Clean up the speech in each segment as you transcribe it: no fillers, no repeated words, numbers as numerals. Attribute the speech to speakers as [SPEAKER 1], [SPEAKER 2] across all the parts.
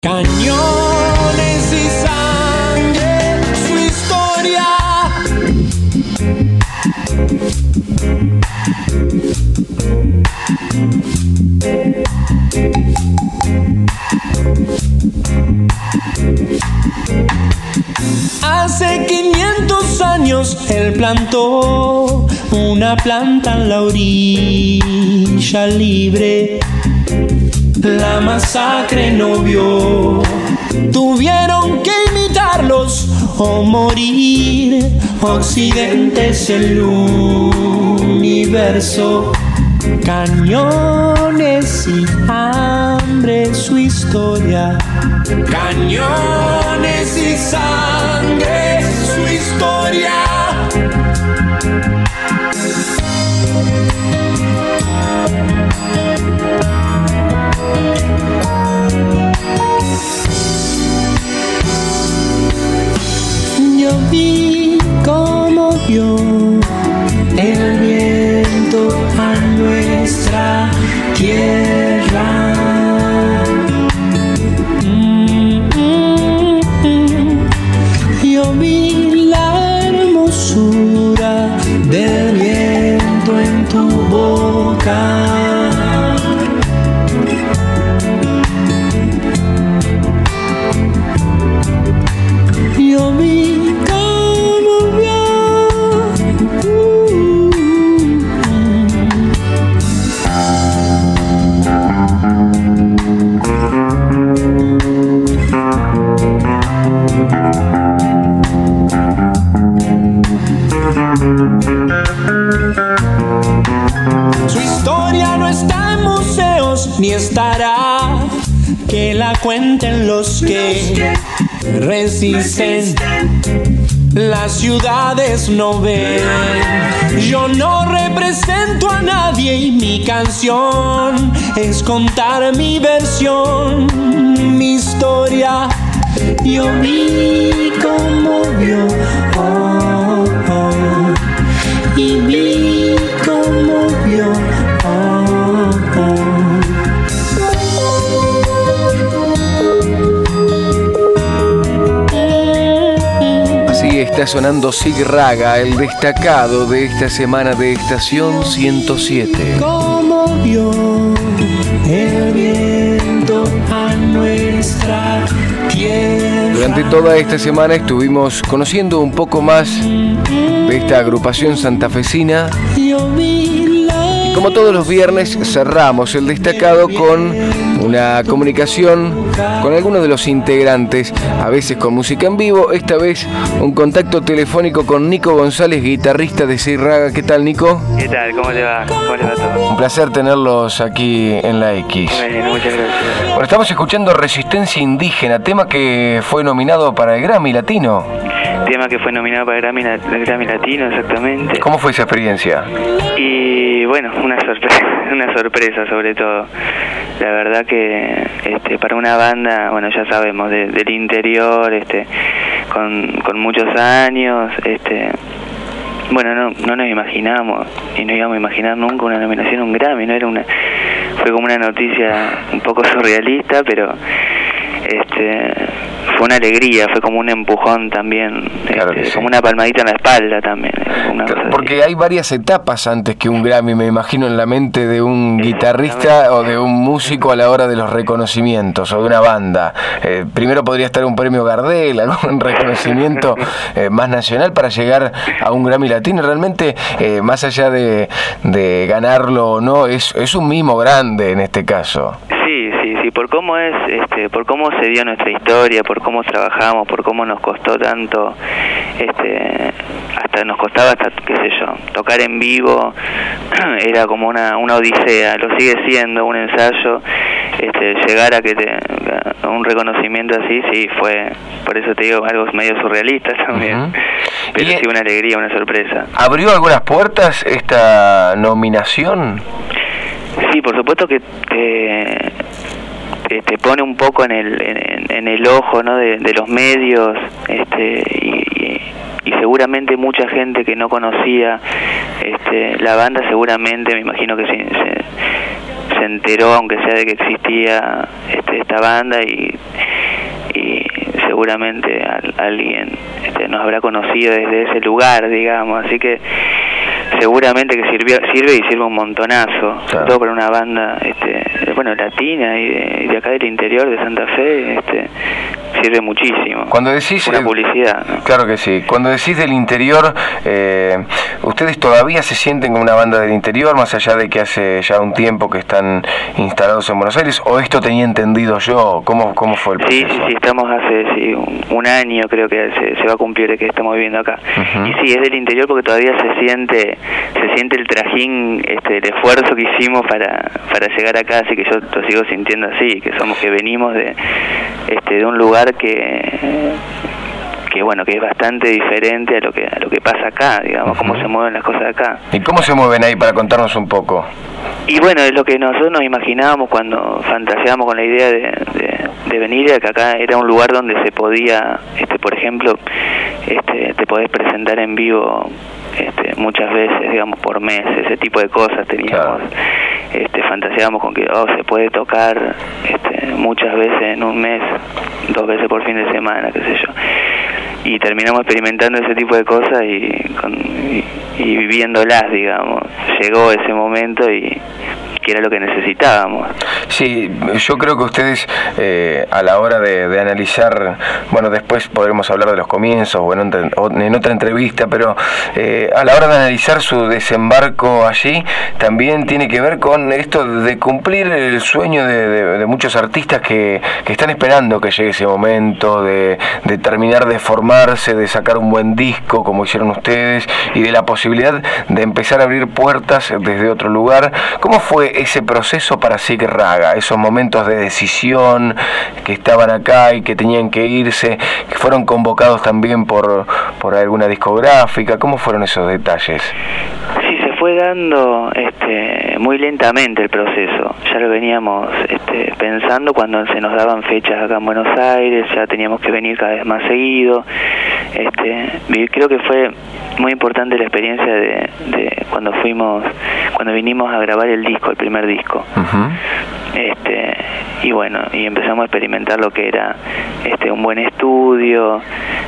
[SPEAKER 1] Cañones y sangre, su historia. Hace 500 años él plantó una planta en la orilla libre. La masacre no vio, tuvieron que imitarlos o morir. Occidente es el universo, cañones y hambre, su historia. Cañones y sangre, su historia. Yo vi cómo vio el viento a nuestra tierra. Yo vi la hermosura del viento en tu boca. Yo vi cómo vio. Su historia no está en museos ni estará, que la cuenten los que resisten. Las ciudades no ven. Yo no represento a nadie y mi canción es contar mi versión, mi historia. Yo vi cómo vio, oh, oh, y vi cómo vio, oh, oh.
[SPEAKER 2] Está sonando Sig Raga, el destacado de esta semana de Estación 107.
[SPEAKER 1] Cómo vio el viento a nuestra tierra.
[SPEAKER 2] Durante toda esta semana estuvimos conociendo un poco más de esta agrupación santafesina. Y como todos los viernes cerramos el destacado con una comunicación con algunos de los integrantes, a veces con música en vivo, esta vez un contacto telefónico con Nico González, guitarrista de Sig Raga. ¿Qué tal, Nico?
[SPEAKER 3] ¿Qué tal? ¿Cómo le va? ¿Cómo le va todo?
[SPEAKER 2] Un placer tenerlos aquí en la X.
[SPEAKER 3] Bueno, muchas gracias.
[SPEAKER 2] Bueno, estamos escuchando Resistencia Indígena, tema que fue nominado para el Grammy Latino.
[SPEAKER 3] Tema que fue nominado para el Grammy Latino, exactamente.
[SPEAKER 2] ¿Cómo fue esa experiencia?
[SPEAKER 3] Y bueno, una sorpresa sobre todo. La verdad que para una banda, bueno, ya sabemos, del interior, con muchos años, bueno, no nos imaginamos y no íbamos a imaginar nunca una nominación a un Grammy, fue como una noticia un poco surrealista, pero fue una alegría, fue como un empujón también, claro sí. Como una palmadita en la espalda también.
[SPEAKER 2] Porque hay varias etapas antes que un Grammy, me imagino, en la mente de un guitarrista o de un músico a la hora de los reconocimientos o de una banda. Primero podría estar un premio Gardel, algún reconocimiento más nacional para llegar a un Grammy Latino. Realmente, más allá de ganarlo o no, es un mimo grande en este caso.
[SPEAKER 3] Sí, por cómo por cómo se dio nuestra historia, por cómo trabajamos, por cómo nos costó tanto, hasta nos costaba, qué sé yo, tocar en vivo, era como una odisea, lo sigue siendo un ensayo, llegar a un reconocimiento así, sí, fue, por eso te digo, algo medio surrealista también, uh-huh. Pero sí, una alegría, una sorpresa.
[SPEAKER 2] ¿Abrió algunas puertas esta nominación?
[SPEAKER 3] Sí, por supuesto que te pone un poco en el ojo, ¿no? de los medios, y seguramente mucha gente que no conocía la banda, seguramente, me imagino que se enteró, aunque sea de que existía esta banda, y y seguramente alguien nos habrá conocido desde ese lugar, digamos, así que seguramente que sirve y sirve un montonazo, sobre todo para una banda bueno, latina y de acá del interior de Santa Fe, sirve muchísimo.
[SPEAKER 2] Cuando decís
[SPEAKER 3] una publicidad, ¿no?
[SPEAKER 2] Claro que sí. Cuando decís del interior, ¿ustedes todavía se sienten como una banda del interior, más allá de que hace ya un tiempo que están instalados en Buenos Aires, o esto tenía entendido yo? ¿Cómo fue el proceso?
[SPEAKER 3] Sí, estamos hace un año, creo que se va a cumplir que estamos viviendo acá.
[SPEAKER 2] Uh-huh.
[SPEAKER 3] Y sí, es del interior porque todavía se siente el trajín, el esfuerzo que hicimos para llegar acá, así que yo lo sigo sintiendo así, que venimos de un lugar que bueno, que es bastante diferente a lo que pasa acá, digamos, uh-huh. Cómo se mueven las cosas acá.
[SPEAKER 2] ¿Y cómo se mueven ahí, para contarnos un poco?
[SPEAKER 3] Y bueno, es lo que nosotros nos imaginábamos cuando fantaseábamos con la idea de venir, que acá era un lugar donde se podía, por ejemplo, te podés presentar en vivo muchas veces, digamos, por mes, ese tipo de cosas teníamos. Claro. Fantaseábamos con que se puede tocar muchas veces en un mes, 2 veces por fin de semana, qué sé yo. Y terminamos experimentando ese tipo de cosas y viviéndolas, digamos. Llegó ese momento y que era lo que necesitábamos.
[SPEAKER 2] Sí, yo creo que ustedes a la hora de analizar, bueno, después podremos hablar de los comienzos o en otra entrevista, pero a la hora de analizar su desembarco allí, también tiene que ver con esto de cumplir el sueño de muchos artistas que están esperando que llegue ese momento, de terminar de formarse, de sacar un buen disco como hicieron ustedes, y de la posibilidad de empezar a abrir puertas desde otro lugar. ¿Cómo fue ese proceso para Sigue Raga? Esos momentos de decisión, que estaban acá y que tenían que irse, que fueron convocados también por alguna discográfica. ¿Cómo fueron esos detalles?
[SPEAKER 3] Sí, se fue dando muy lentamente el proceso. Ya lo veníamos pensando cuando se nos daban fechas acá en Buenos Aires, ya teníamos que venir cada vez más seguido. Creo que fue muy importante la experiencia de cuando vinimos a grabar el primer disco. Uh-huh. Y bueno, y empezamos a experimentar lo que era un buen estudio,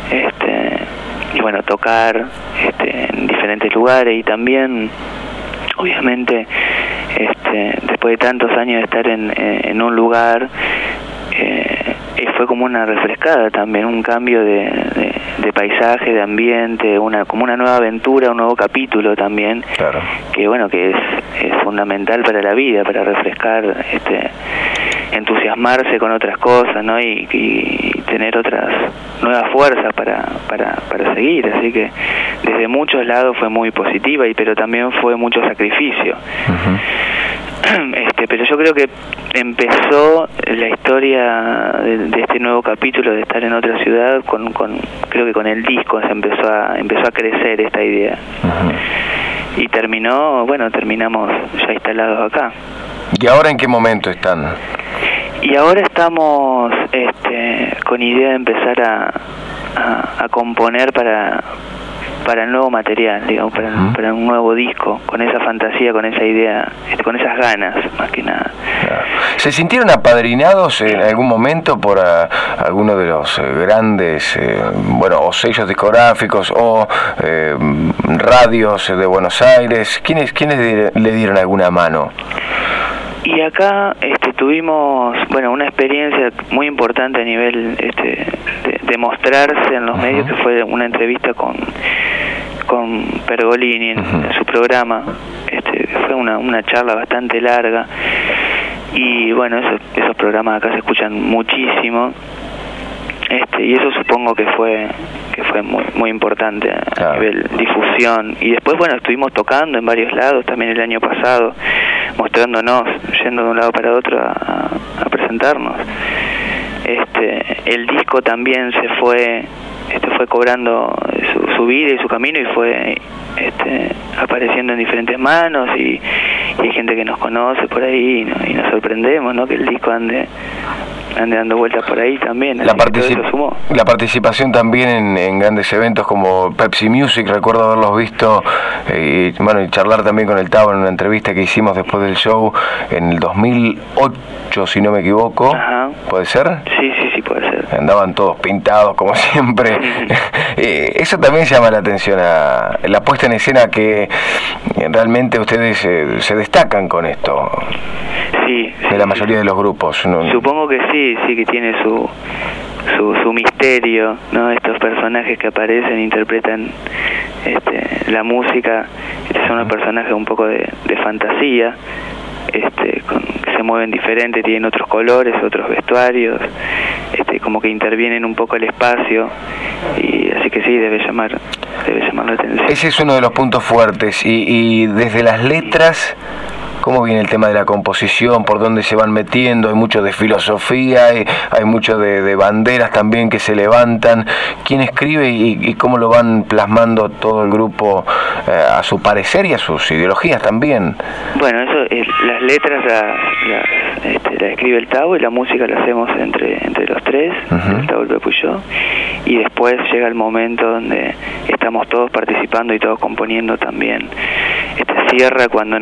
[SPEAKER 3] y bueno, tocar en diferentes lugares, y también obviamente después de tantos años de estar en un lugar, fue como una refrescada también, un cambio de paisaje, de ambiente, como una nueva aventura, un nuevo capítulo también. Claro. Que bueno, que es fundamental para la vida, para refrescar, entusiasmarse con otras cosas, ¿no? Y tener otras nuevas fuerzas para seguir. Así que desde muchos lados fue muy positiva, pero también fue mucho sacrificio. Uh-huh. Pero yo creo que empezó la historia de este nuevo capítulo, de estar en otra ciudad, creo que con el disco se empezó a crecer esta idea. Uh-huh. Y terminamos ya instalados acá.
[SPEAKER 2] ¿Y ahora en qué momento están?
[SPEAKER 3] Y ahora estamos con idea de empezar a componer para el nuevo material, digamos, para un nuevo disco, con esa fantasía, con esa idea, con esas ganas, más que nada.
[SPEAKER 2] ¿Se sintieron apadrinados en algún momento por alguno de los grandes, o sellos discográficos o radios de Buenos Aires? ¿Quiénes le dieron alguna mano?
[SPEAKER 3] Y acá tuvimos una experiencia muy importante a nivel de mostrarse en los uh-huh. medios, que fue una entrevista con Pergolini en su programa. Fue una charla bastante larga, y bueno, esos programas acá se escuchan muchísimo, y eso supongo que fue muy muy importante a nivel difusión. Y después estuvimos tocando en varios lados también el año pasado, mostrándonos, yendo de un lado para otro a presentarnos. El disco también se fue cobrando su vida y su camino, y fue apareciendo en diferentes manos, y hay gente que nos conoce por ahí, y nos sorprendemos, ¿no? Que el disco ande dando vueltas por ahí también.
[SPEAKER 2] La participación también en grandes eventos como Pepsi Music, recuerdo haberlos visto, y charlar también con el Tavo en una entrevista que hicimos después del show en el 2008, si no me equivoco.
[SPEAKER 3] Ajá.
[SPEAKER 2] ¿Puede ser?
[SPEAKER 3] Sí, sí puede ser.
[SPEAKER 2] Andaban todos pintados como siempre. Eso también llama la atención, a la puesta en escena, que realmente ustedes se destacan con esto.
[SPEAKER 3] Sí,
[SPEAKER 2] de la mayoría de los grupos, ¿no?
[SPEAKER 3] Supongo que sí que tiene su misterio, ¿no? Estos personajes que aparecen, interpretan la música, son unos personajes un poco de fantasía, que se mueven diferente, tienen otros colores, otros vestuarios, como que intervienen un poco el espacio, y así que sí, debe llamar la atención.
[SPEAKER 2] Ese es uno de los puntos fuertes, y desde las letras, ¿cómo viene el tema de la composición? ¿Por dónde se van metiendo? Hay mucho de filosofía, hay mucho de banderas también que se levantan. ¿Quién escribe y cómo lo van plasmando todo el grupo a su parecer y a sus ideologías también?
[SPEAKER 3] Bueno, las letras la escribe el Tavo, y la música la hacemos entre los tres, el Tavo, el Pepo y yo, y después llega el momento donde estamos todos participando y todos componiendo también. Cierra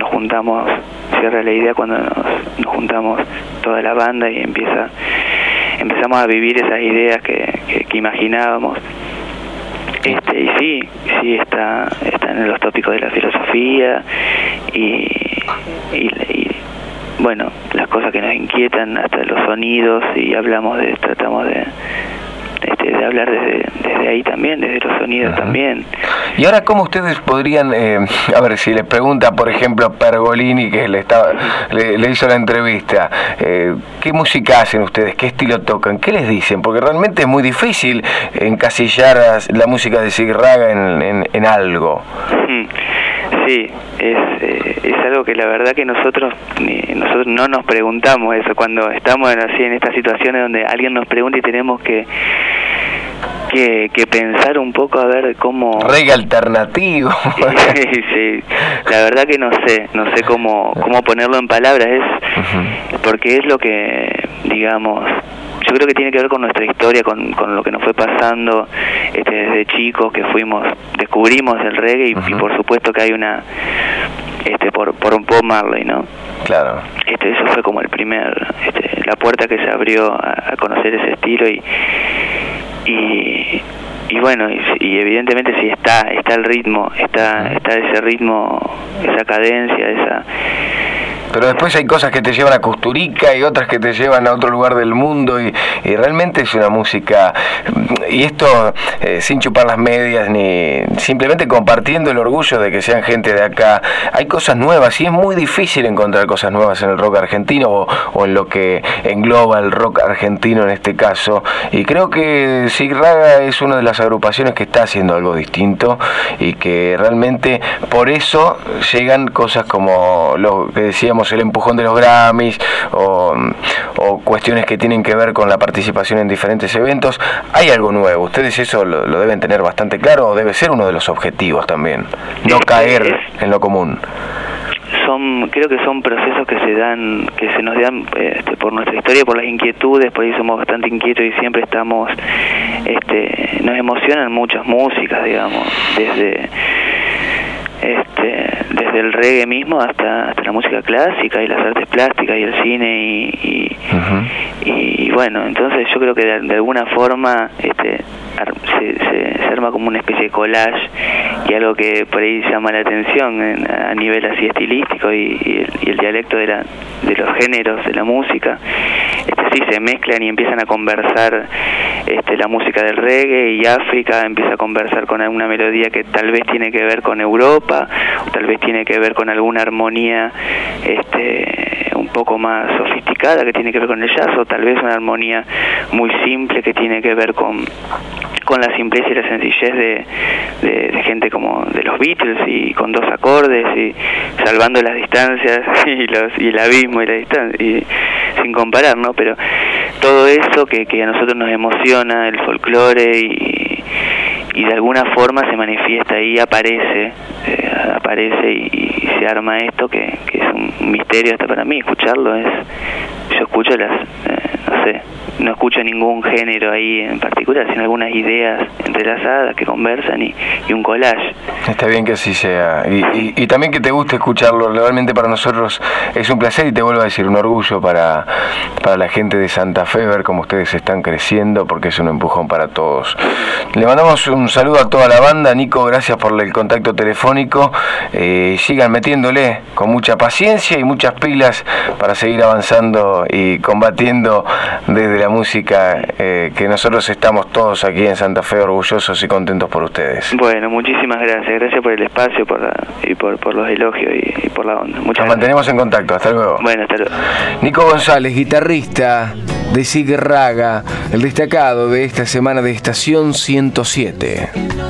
[SPEAKER 3] la idea cuando nos juntamos toda la banda y empezamos a vivir esas ideas que imaginábamos. Y sí están en los tópicos de la filosofía y bueno, las cosas que nos inquietan, hasta los sonidos, y tratamos de hablar desde ahí también, desde los sonidos también.
[SPEAKER 2] Y ahora, ¿cómo ustedes podrían, a ver, si les pregunta, por ejemplo, Pergolini, que le hizo la entrevista, ¿qué música hacen ustedes? ¿Qué estilo tocan? ¿Qué les dicen? Porque realmente es muy difícil encasillar la música de Sig Raga en algo.
[SPEAKER 3] Sí, es algo que la verdad que nosotros no nos preguntamos eso cuando estamos así en estas situaciones donde alguien nos pregunta y tenemos que pensar un poco a ver cómo...
[SPEAKER 2] Reggae alternativo.
[SPEAKER 3] Sí, la verdad que no sé cómo ponerlo en palabras, porque es lo que, digamos, yo creo que tiene que ver con nuestra historia, con lo que nos fue pasando desde chicos, que descubrimos el reggae, y por supuesto que hay una por Bob Marley, ¿no?
[SPEAKER 2] Claro.
[SPEAKER 3] Eso fue como la puerta que se abrió a conocer ese estilo, y bueno, y evidentemente sí está el ritmo, está ese ritmo, esa cadencia,
[SPEAKER 2] pero después hay cosas que te llevan a Kusturica y otras que te llevan a otro lugar del mundo, y realmente es una música, y esto sin chupar las medias, ni simplemente compartiendo el orgullo de que sean gente de acá. Hay cosas nuevas, y es muy difícil encontrar cosas nuevas en el rock argentino, o en lo que engloba el rock argentino en este caso, y creo que Sig Raga es una de las agrupaciones que está haciendo algo distinto, y que realmente por eso llegan cosas como lo que decíamos, el empujón de los Grammys, o cuestiones que tienen que ver con la participación en diferentes eventos. Hay algo nuevo, ustedes eso lo deben tener bastante claro, o debe ser uno de los objetivos también, no caer en lo común.
[SPEAKER 3] Creo que son procesos que se nos dan por nuestra historia, por las inquietudes, por ahí somos bastante inquietos y siempre estamos, nos emocionan muchas músicas, digamos, desde el reggae mismo hasta la música clásica y las artes plásticas y el cine y bueno, entonces yo creo que de alguna forma se arma como una especie de collage, y algo que por ahí llama la atención a nivel así estilístico y el dialecto de los géneros de la música, sí se mezclan y empiezan a conversar, la música del reggae, y África empieza a conversar con alguna melodía que tal vez tiene que ver con Europa, o tal vez tiene que ver con alguna armonía un poco más sofisticada que tiene que ver con el jazz, o tal vez una armonía muy simple que tiene que ver con la simpleza y la sencillez de gente como de los Beatles, y con 2 acordes, y salvando las distancias y el abismo y la distancia, y sin comparar, ¿no? Pero todo eso que a nosotros nos emociona, el folclore, y de alguna forma se manifiesta ahí, aparece y se arma esto que es un misterio hasta para mí. Escucharlo yo escucho no sé, no escucho ningún género ahí en particular, sino algunas ideas entrelazadas que conversan y un collage.
[SPEAKER 2] Está bien que así sea, y también que te guste escucharlo. Realmente para nosotros es un placer, y te vuelvo a decir, un orgullo para la gente de Santa Fe ver cómo ustedes están creciendo, porque es un empujón para todos. Le mandamos un saludo a toda la banda. Nico, gracias por el contacto telefónico. Sigan metiéndole con mucha paciencia y muchas pilas para seguir avanzando y combatiendo desde la música, que nosotros estamos todos aquí en Santa Fe orgullosos y contentos por ustedes.
[SPEAKER 3] Bueno, muchísimas gracias por el espacio, por los elogios y por la onda. Muchas gracias.
[SPEAKER 2] Nos mantenemos en contacto, hasta luego.
[SPEAKER 3] Bueno, hasta luego.
[SPEAKER 2] Nico González, guitarrista de Sig Raga, el destacado de esta semana de Estación 107.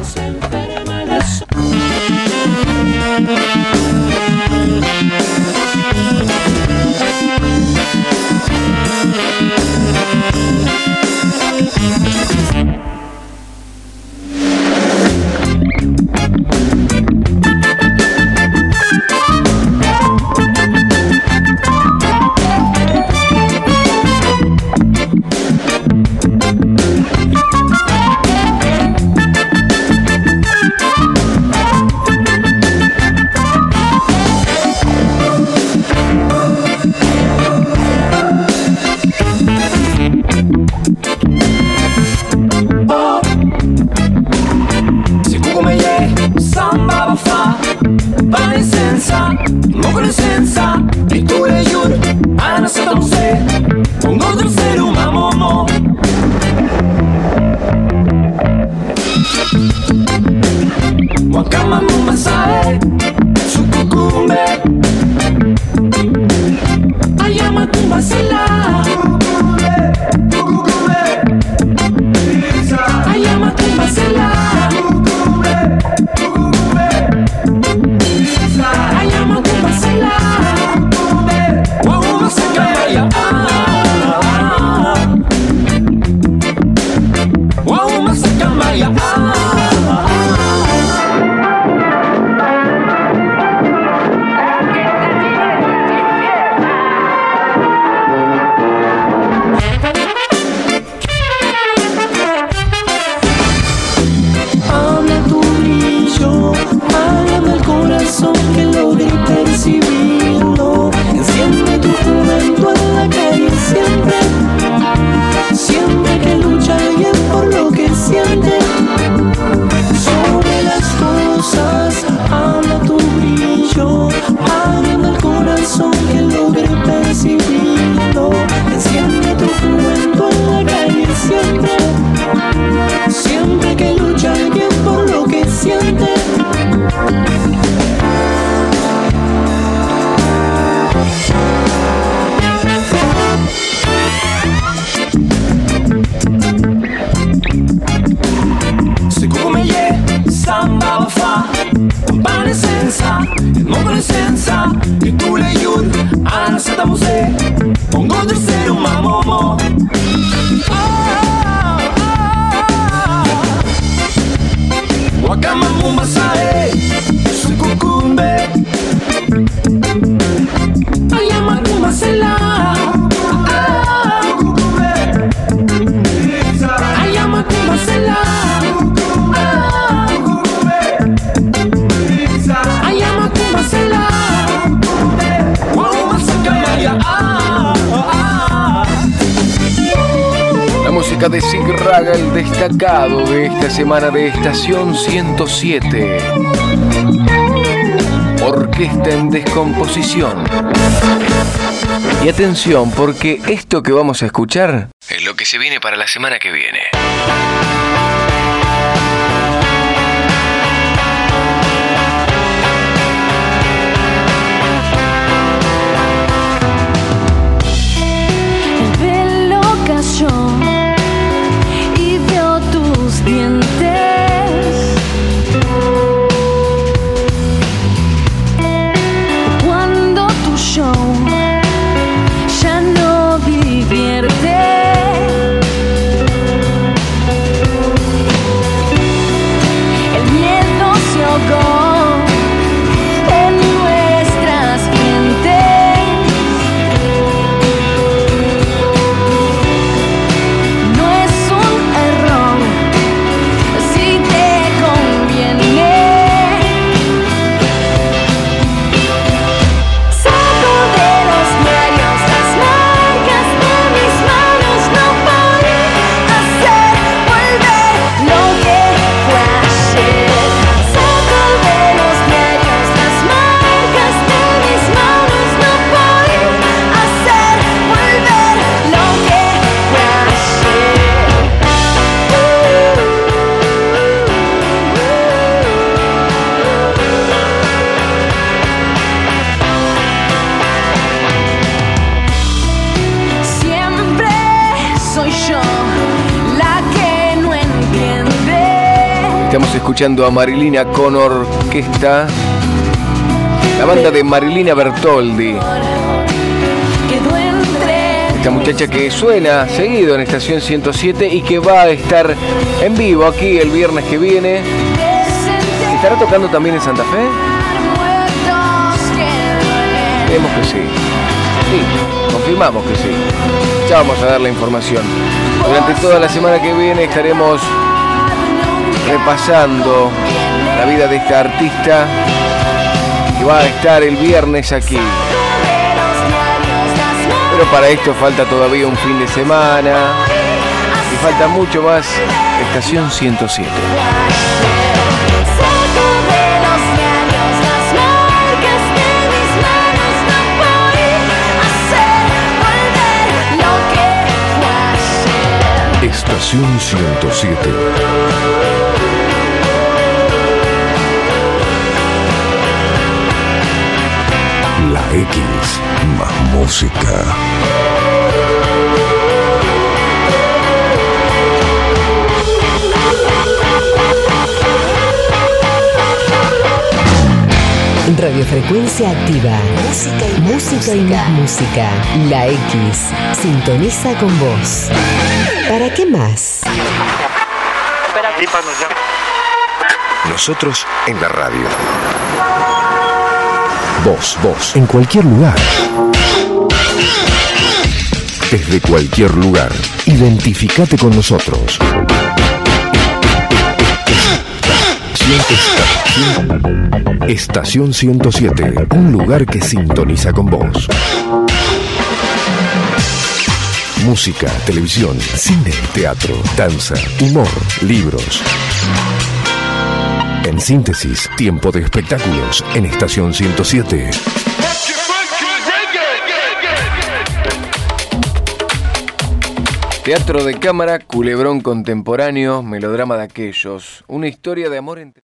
[SPEAKER 2] De Sig Raga, el destacado de esta semana de Estación 107. Orquesta en descomposición. Y atención, porque esto que vamos a escuchar es lo que se viene para la semana que viene.
[SPEAKER 4] El velo cayó y vio tus dientes. Cuando tu show ya no divierte.
[SPEAKER 2] Estamos escuchando a Marilina con orquesta, la banda de Marilina Bertoldi. Esta muchacha que suena seguido en Estación 107 y que va a estar en vivo aquí el viernes que viene. ¿Estará tocando también en Santa Fe? Creemos que sí. Sí, confirmamos que sí. Ya vamos a dar la información. Durante toda la semana que viene estaremos repasando la vida de esta artista que va a estar el viernes aquí. Pero para esto falta todavía un fin de semana y falta mucho más. Estación 107.
[SPEAKER 5] Estación 107. La X más música.
[SPEAKER 6] Radiofrecuencia activa. Música y más música. La X sintoniza con vos. ¿Para qué más?
[SPEAKER 5] Nosotros en la radio. Vos, en cualquier lugar. Desde cualquier lugar. Identificate con nosotros. Estación 107, un lugar que sintoniza con vos. Música, televisión, cine, teatro, danza, humor, libros. En síntesis, tiempo de espectáculos en Estación 107.
[SPEAKER 2] Teatro de cámara, culebrón contemporáneo, melodrama de aquellos. Una historia de amor entre...